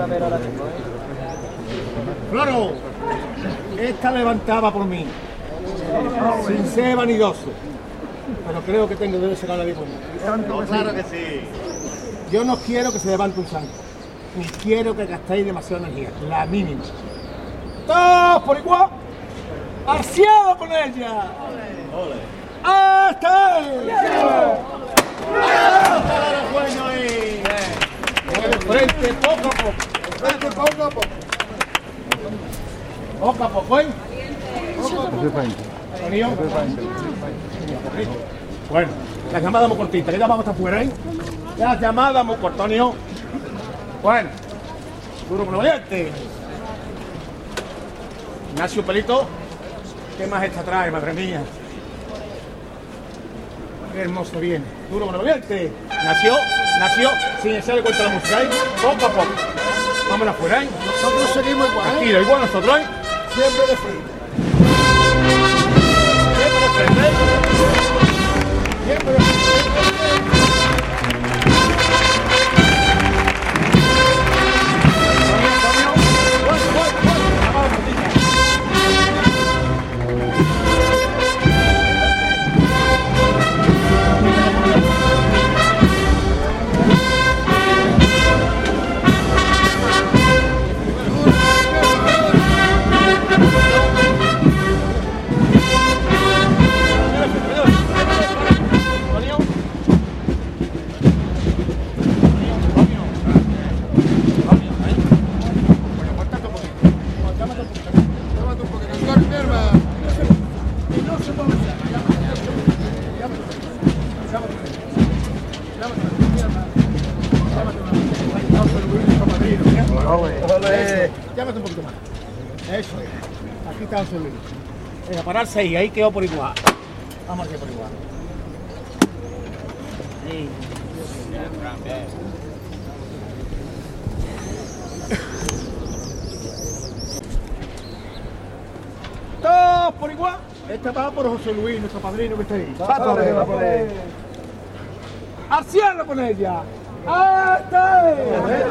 Floro, esta levantaba por mí, sin ser vanidoso, pero creo que tengo derecho a sacar la vida por mí. No, claro que sí. Yo no quiero que se levante un santo, ni quiero que gastéis demasiada energía, la mínima. ¡Todos por igual! ¡Al cielo con ella! ¡Hasta él! Bueno ahí. Frente poco a poco. Frente poco a poco. Poco a poco, ¿eh? Bueno, la llamada muy cortita, que ya vamos a estar fuera, ¿eh? La llamada muy corta, Tonio. Bueno, duro con los valientes. Ignacio Pelito, ¿qué más esta trae, madre mía? Qué hermoso viene. Duro con los valientes. Nació, sin echarle cuenta la música, ¿eh? Poco a poco. Vámonos afuera, ¿eh? Nosotros seguimos igual, ¿eh? Tranquilo, igual nosotros, ¿eh? Siempre de frente. Siempre de frente, ¿eh? Siempre de frente. Llámate un poquito más. Eso es. Aquí está José Luis. Venga, pararse ahí quedó por igual. Vamos aquí por igual. Sí. Todos por igual. Esta va por José Luis, nuestro padrino que está ahí. ¡Al cielo con ella! ¡Hasta ahí!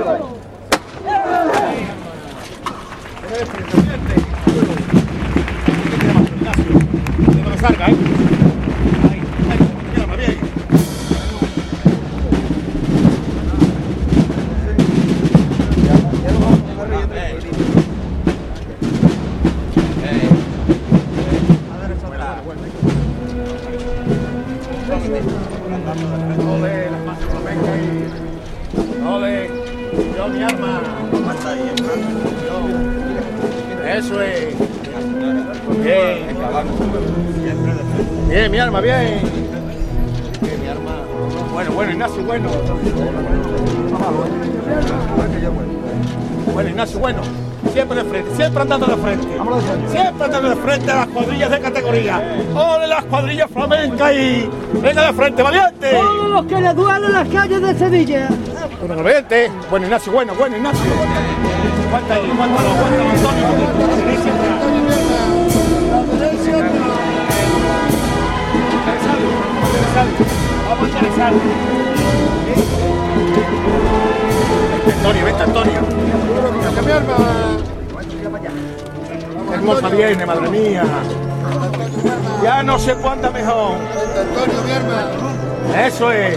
Que no salga, ¿eh? Ahí, llama bien. Ole, las manos flamencas ahí. Ole, yo mi arma. Eso es. Bien. Bien, mi arma, bien. Bien, mi arma. Bueno, Ignacio, bueno. Bueno, Ignacio, bueno. Siempre de frente, siempre andando de frente. Siempre andando de frente a las cuadrillas de categoría. ¡Ole las cuadrillas flamencas y venga de frente, valiente! Todos los que le duelen las calles de Sevilla. Bueno, valiente. Bueno, Ignacio, bueno, Ignacio. Aguanta ahí, aguántalo, Antonio. Vamos a interesar. Vente, Antonio. Qué hermosa viene, madre mía. Ya no sé cuánta mejor. Antonio, mi hermano. Eso es.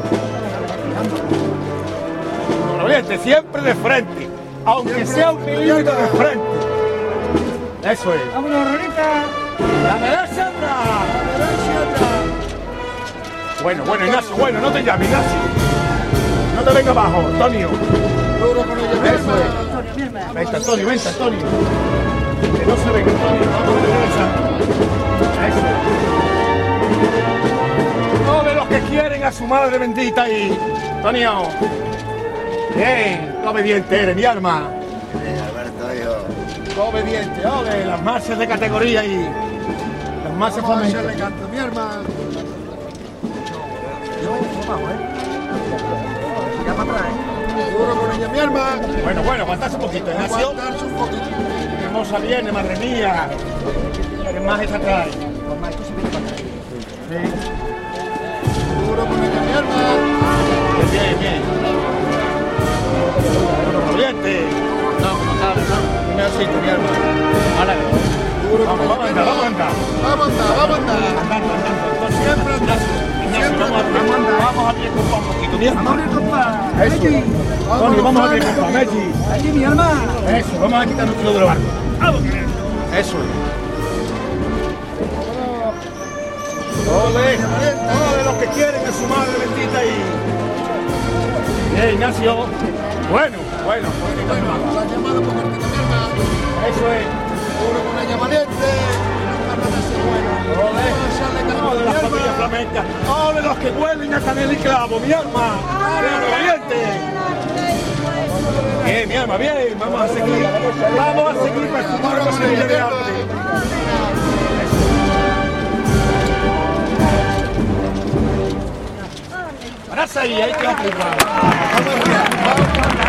Valiente, siempre de frente. Aunque sea un milímetro de frente. Eso es. Vámonos, Ronita. La derecha atrás. Bueno, Ignacio, no te llames, Ignacio. No te venga abajo, Antonio. Duro con ella, mi Eso es. Vente, Antonio. Que no se venga, Antonio. Vamos a derecha. Eso es. Todos los que quieren a su madre bendita y... Antonio. Bien, qué obediente eres, mi arma. Alberto, hijo. Qué obediente, ole, las marchas de categoría y... Las marchas flamencas. Le canto, mi hermano. Ya para atrás, Duro con ella, mi hermano. Bueno, aguantarse un poquito, Ignacio. Aguantarse un poquito. Qué hermosa viene, madre mía. Qué más esta trae. Sí. Duro con ella, mi hermano. Bien. Bueno, valiente. con ella mi arma. Vamos a andar. Vamos a andar, vamos a andar. Andando, andando. Siempre andando. Siempre andando. Vamos a abrir el compás un poquito, mi Vamos a hermano. abrir, compa. Eso. Mechi. Tony, vamos a abrir el compás, Mechi. Aquí, mi arma. Eso, vamos a quitar nuestro de los barcos. Vamos. Eso es. Ole los que quieren a su madre bendita y... Bien, Ignacio. Bueno. Bueno, la llamada por cortita mi arma. Eso es. Seguro con ella valiente. Nunca van a ser buenos. Ole las familias flamencas. Ole los que huelen a canela y clavo, mi alma. Bien, valiente. Bien, mi alma, bien. Vamos a seguir. Vamos a seguir perfumando con el de arte. Ahora sí, hay que aplicar. Vamos arriba.